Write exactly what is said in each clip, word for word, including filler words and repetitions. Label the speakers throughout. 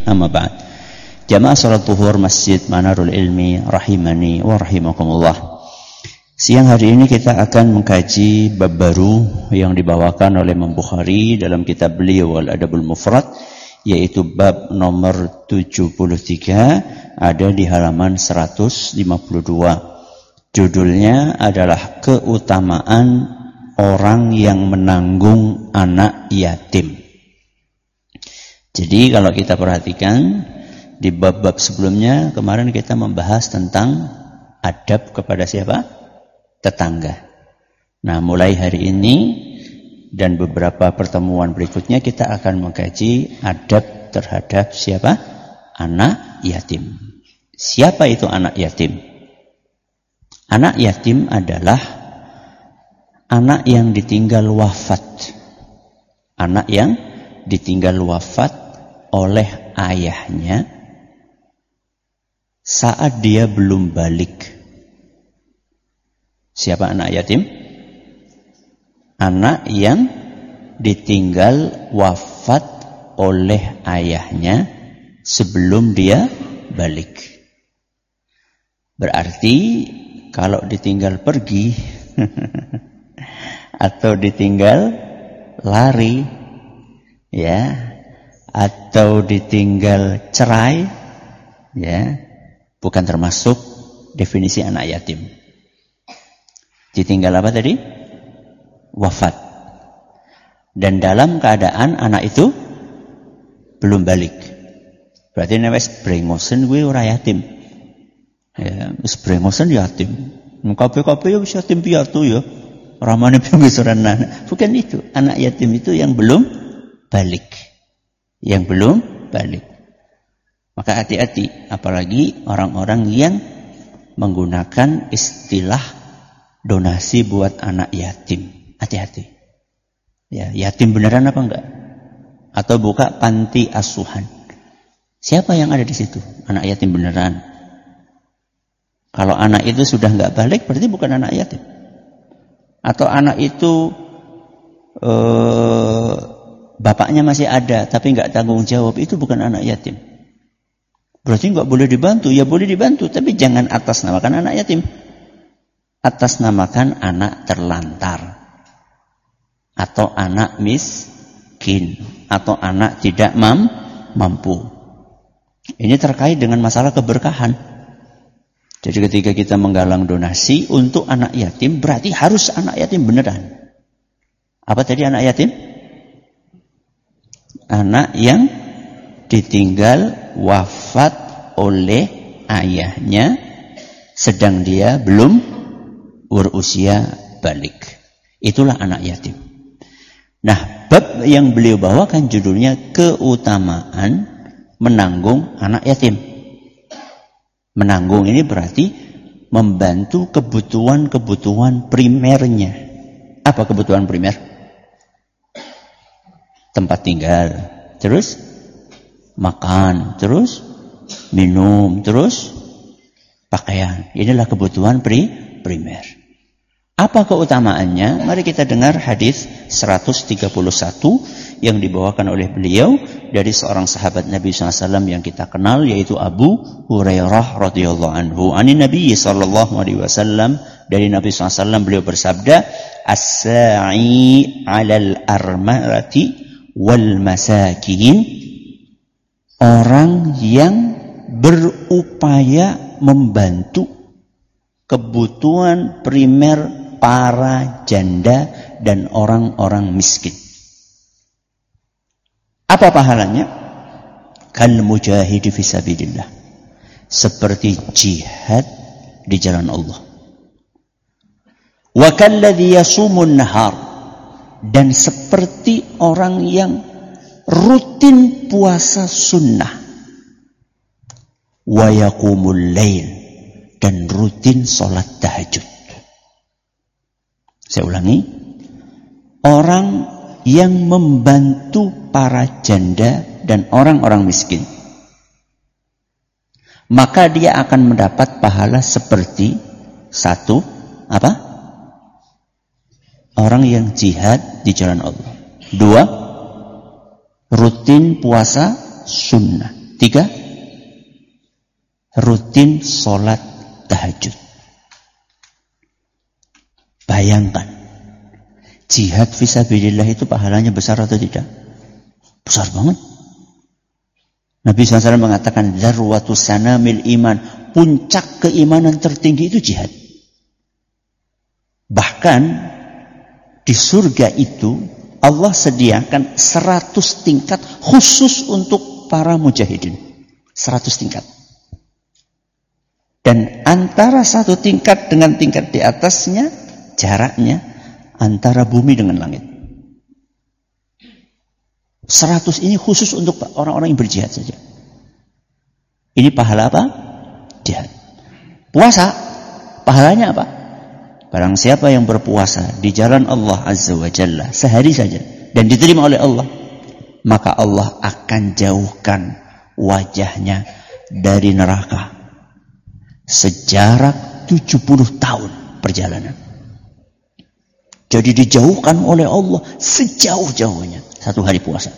Speaker 1: amma ba'd. Jamaah salat zuhur Masjid Manarul Ilmi rahimani wa rahimakumullah. Siang hari ini kita akan mengkaji bab baru yang dibawakan oleh Imam Bukhari dalam kitab beliau Al-Adabul Mufrad, yaitu bab nomor tujuh puluh tiga, ada di halaman seratus lima puluh dua. Judulnya adalah keutamaan orang yang menanggung anak yatim. Jadi kalau kita perhatikan di bab-bab sebelumnya, kemarin kita membahas tentang adab kepada siapa? Tetangga. Nah, mulai hari ini dan beberapa pertemuan berikutnya kita akan mengkaji adab terhadap siapa? Anak yatim. Siapa itu anak yatim? Anak yatim adalah anak yang ditinggal wafat. Anak yang ditinggal wafat oleh ayahnya saat dia belum balik. Siapa anak yatim? Anak yang ditinggal wafat oleh ayahnya sebelum dia balik. Berarti kalau ditinggal pergi atau ditinggal lari, ya, atau ditinggal cerai, ya, bukan termasuk definisi anak yatim. Ditinggal apa tadi? Wafat. Dan dalam keadaan anak itu belum balik. Berarti ini wis brengosen kuwi ora yatim. Ya, wis brengosen yatim. Kabeh-kabeh ya wis yatim piatu ya. Ramane penggesoran anak. Bukan itu. Anak yatim itu yang belum balik. Yang belum balik. Maka hati-hati, apalagi orang-orang yang menggunakan istilah donasi buat anak yatim. Hati-hati. Ya, yatim beneran apa enggak? Atau buka panti asuhan. Siapa yang ada di situ? Anak yatim beneran. Kalau anak itu sudah enggak balik, berarti bukan anak yatim. Atau anak itu eh, bapaknya masih ada, tapi enggak tanggung jawab, itu bukan anak yatim. Berarti enggak boleh dibantu. Ya boleh dibantu, tapi jangan atas namakan anak yatim. Atas namakan anak terlantar. Atau anak miskin. Atau anak tidak mam, mampu. Ini terkait dengan masalah keberkahan. Jadi ketika kita menggalang donasi untuk anak yatim, berarti harus anak yatim beneran. Apa tadi anak yatim? Anak yang ditinggal wafat oleh ayahnya sedang dia belum berusia balik. Itulah anak yatim. Nah, bab yang beliau bawakan judulnya keutamaan menanggung anak yatim. Menanggung ini berarti membantu kebutuhan-kebutuhan primernya. Apa kebutuhan primer? Tempat tinggal, terus makan, terus minum, terus pakaian. Inilah kebutuhan pri primer. Apa keutamaannya? Mari kita dengar hadis seratus tiga puluh satu yang dibawakan oleh beliau dari seorang sahabat Nabi shallallahu alaihi wasallam yang kita kenal, yaitu Abu Hurairah radhiyallahu anhu. Ani Nabi sallallahu alaihi wasallam, dari Nabi shallallahu alaihi wasallam beliau bersabda, as-sa'i 'alal armalati wal masakin, orang yang berupaya membantu kebutuhan primer para janda dan orang-orang miskin. Apa pahalanya? Kal mujahidi fisabilillah, seperti jihad di jalan Allah. Wa kalladhi yasumun nahar, dan seperti orang yang rutin puasa sunnah. Wa yaqumul lail, dan rutin sholat tahajud. Saya ulangi, orang yang membantu para janda dan orang-orang miskin, maka dia akan mendapat pahala seperti satu, apa? Orang yang jihad di jalan Allah. Dua, rutin puasa sunnah. Tiga, rutin sholat tahajud. Bayangkan, jihad fisabilillah itu pahalanya besar atau tidak? Besar banget. Nabi shallallahu alaihi wasallam mengatakan, Zarwatus sanamil iman, puncak keimanan tertinggi itu jihad. Bahkan di surga itu Allah sediakan seratus tingkat khusus untuk para mujahidin. Seratus tingkat. Dan antara satu tingkat dengan tingkat di atasnya, jaraknya antara bumi dengan langit. Seratus ini khusus untuk orang-orang yang berjihad saja. Ini pahala apa? Jihad. Puasa, pahalanya apa? Barang siapa yang berpuasa di jalan Allah Azza wa Jalla sehari saja dan diterima oleh Allah, maka Allah akan jauhkan wajahnya dari neraka sejarak tujuh puluh tahun perjalanan. Jadi dijauhkan oleh Allah sejauh-jauhnya satu hari puasa.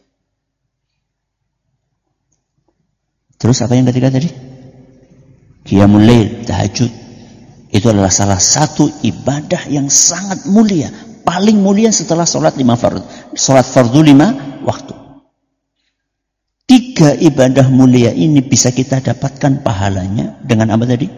Speaker 1: Terus apa yang ketiga tadi? Qiyamul Lail, tahajud. Itu adalah salah satu ibadah yang sangat mulia, paling mulia setelah sholat lima fardu, sholat fardu lima waktu. Tiga ibadah mulia ini bisa kita dapatkan pahalanya dengan apa tadi?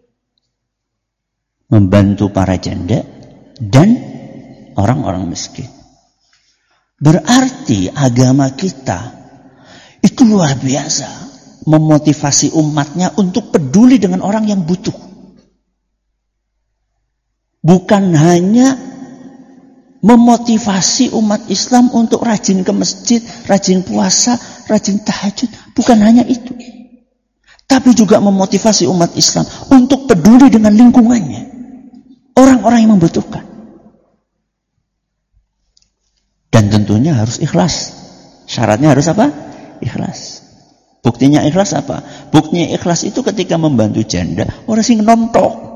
Speaker 1: Membantu para janda dan orang-orang miskin. Berarti agama kita itu luar biasa, memotivasi umatnya untuk peduli dengan orang yang butuh. Bukan hanya memotivasi umat Islam untuk rajin ke masjid, rajin puasa, rajin tahajud. Bukan hanya itu. Tapi juga memotivasi umat Islam untuk peduli dengan lingkungannya. Orang-orang yang membutuhkan. Dan tentunya harus ikhlas. Syaratnya harus apa? Ikhlas. Buktinya ikhlas apa? Buktinya ikhlas itu ketika membantu janda, orang sing nontok.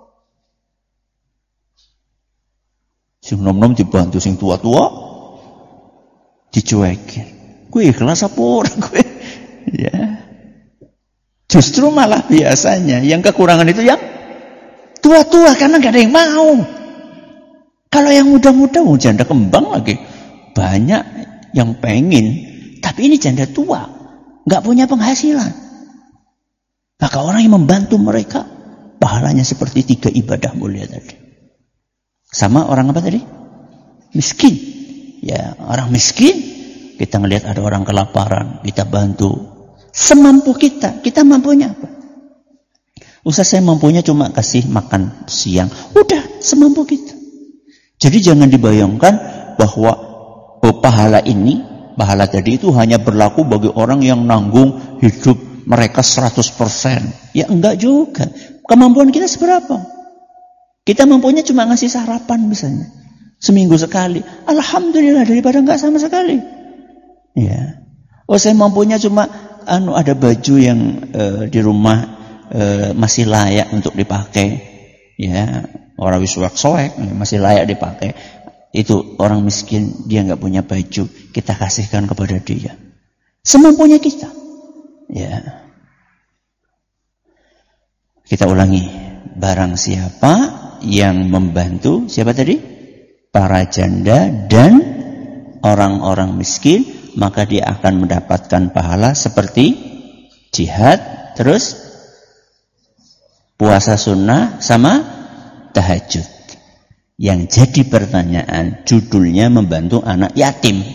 Speaker 1: Sing nom-nom dibantu sing tua-tua dicuekin. Gue ikhlas apa orang gue? Ya. Justru malah biasanya yang kekurangan itu yang tua-tua karena gak ada yang mau. Kalau yang muda-muda mau janda kembang lagi. Banyak yang pengen, tapi ini janda tua, gak punya penghasilan. Maka orang yang membantu mereka, pahalanya seperti tiga ibadah mulia tadi. Sama orang apa tadi? Miskin. Ya, orang miskin, kita ngelihat ada orang kelaparan, kita bantu. Semampu kita, kita mampunya apa? Usah saya mampunya cuma kasih makan siang. Udah, semampu kita. Jadi jangan dibayangkan bahwa oh, pahala ini, pahala tadi itu hanya berlaku bagi orang yang nanggung hidup mereka seratus persen. Ya enggak juga. Kemampuan kita seberapa? Kita mampunya cuma ngasih sarapan misalnya. Seminggu sekali. Alhamdulillah daripada enggak sama sekali. Ya. Oh saya mampunya cuma anu ada baju yang uh, di rumah uh, masih layak untuk dipakai. Ya, orang wiswak soek masih layak dipakai. Itu orang miskin, dia enggak punya baju, kita kasihkan kepada dia. Semampunya kita. Ya. Kita ulangi. Barang siapa yang membantu, siapa tadi? Para janda dan orang-orang miskin, maka dia akan mendapatkan pahala seperti jihad, terus puasa sunnah sama tahajud. Yang jadi pertanyaan, judulnya membantu anak yatim.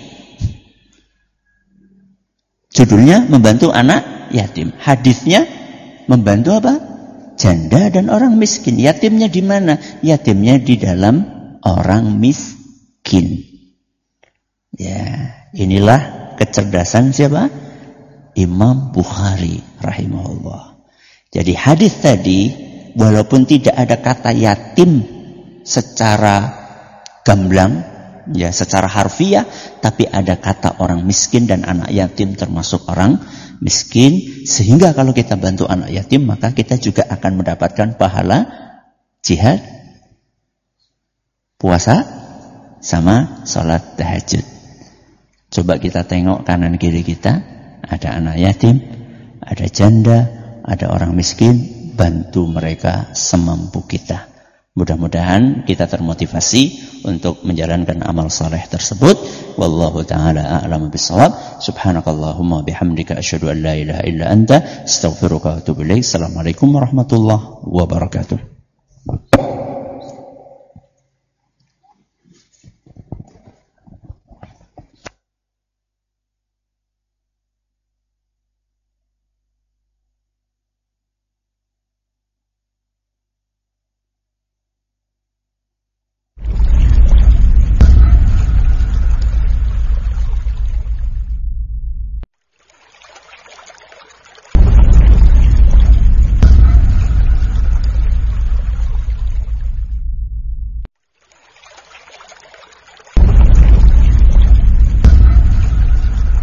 Speaker 1: Judulnya membantu anak yatim. Hadisnya membantu apa? Janda dan orang miskin. Yatimnya di mana? Yatimnya di dalam orang miskin. Ya, inilah kecerdasan siapa? Imam Bukhari rahimahullah. Jadi hadis tadi walaupun tidak ada kata yatim secara gamblang, ya secara harfiah, tapi ada kata orang miskin dan anak yatim termasuk orang miskin, sehingga kalau kita bantu anak yatim maka kita juga akan mendapatkan pahala jihad, puasa sama sholat tahajud. Coba kita tengok kanan kiri kita, ada anak yatim, ada janda, ada orang miskin, bantu mereka semampu kita. Mudah-mudahan kita termotivasi untuk menjalankan amal saleh tersebut. Wallahu ta'ala a'lamu bissawab. Subhanakallahumma bihamdika asyhadu an la ilaha illa anta astaghfiruka wa atubu ilaik. Assalamualaikum warahmatullahi wabarakatuh.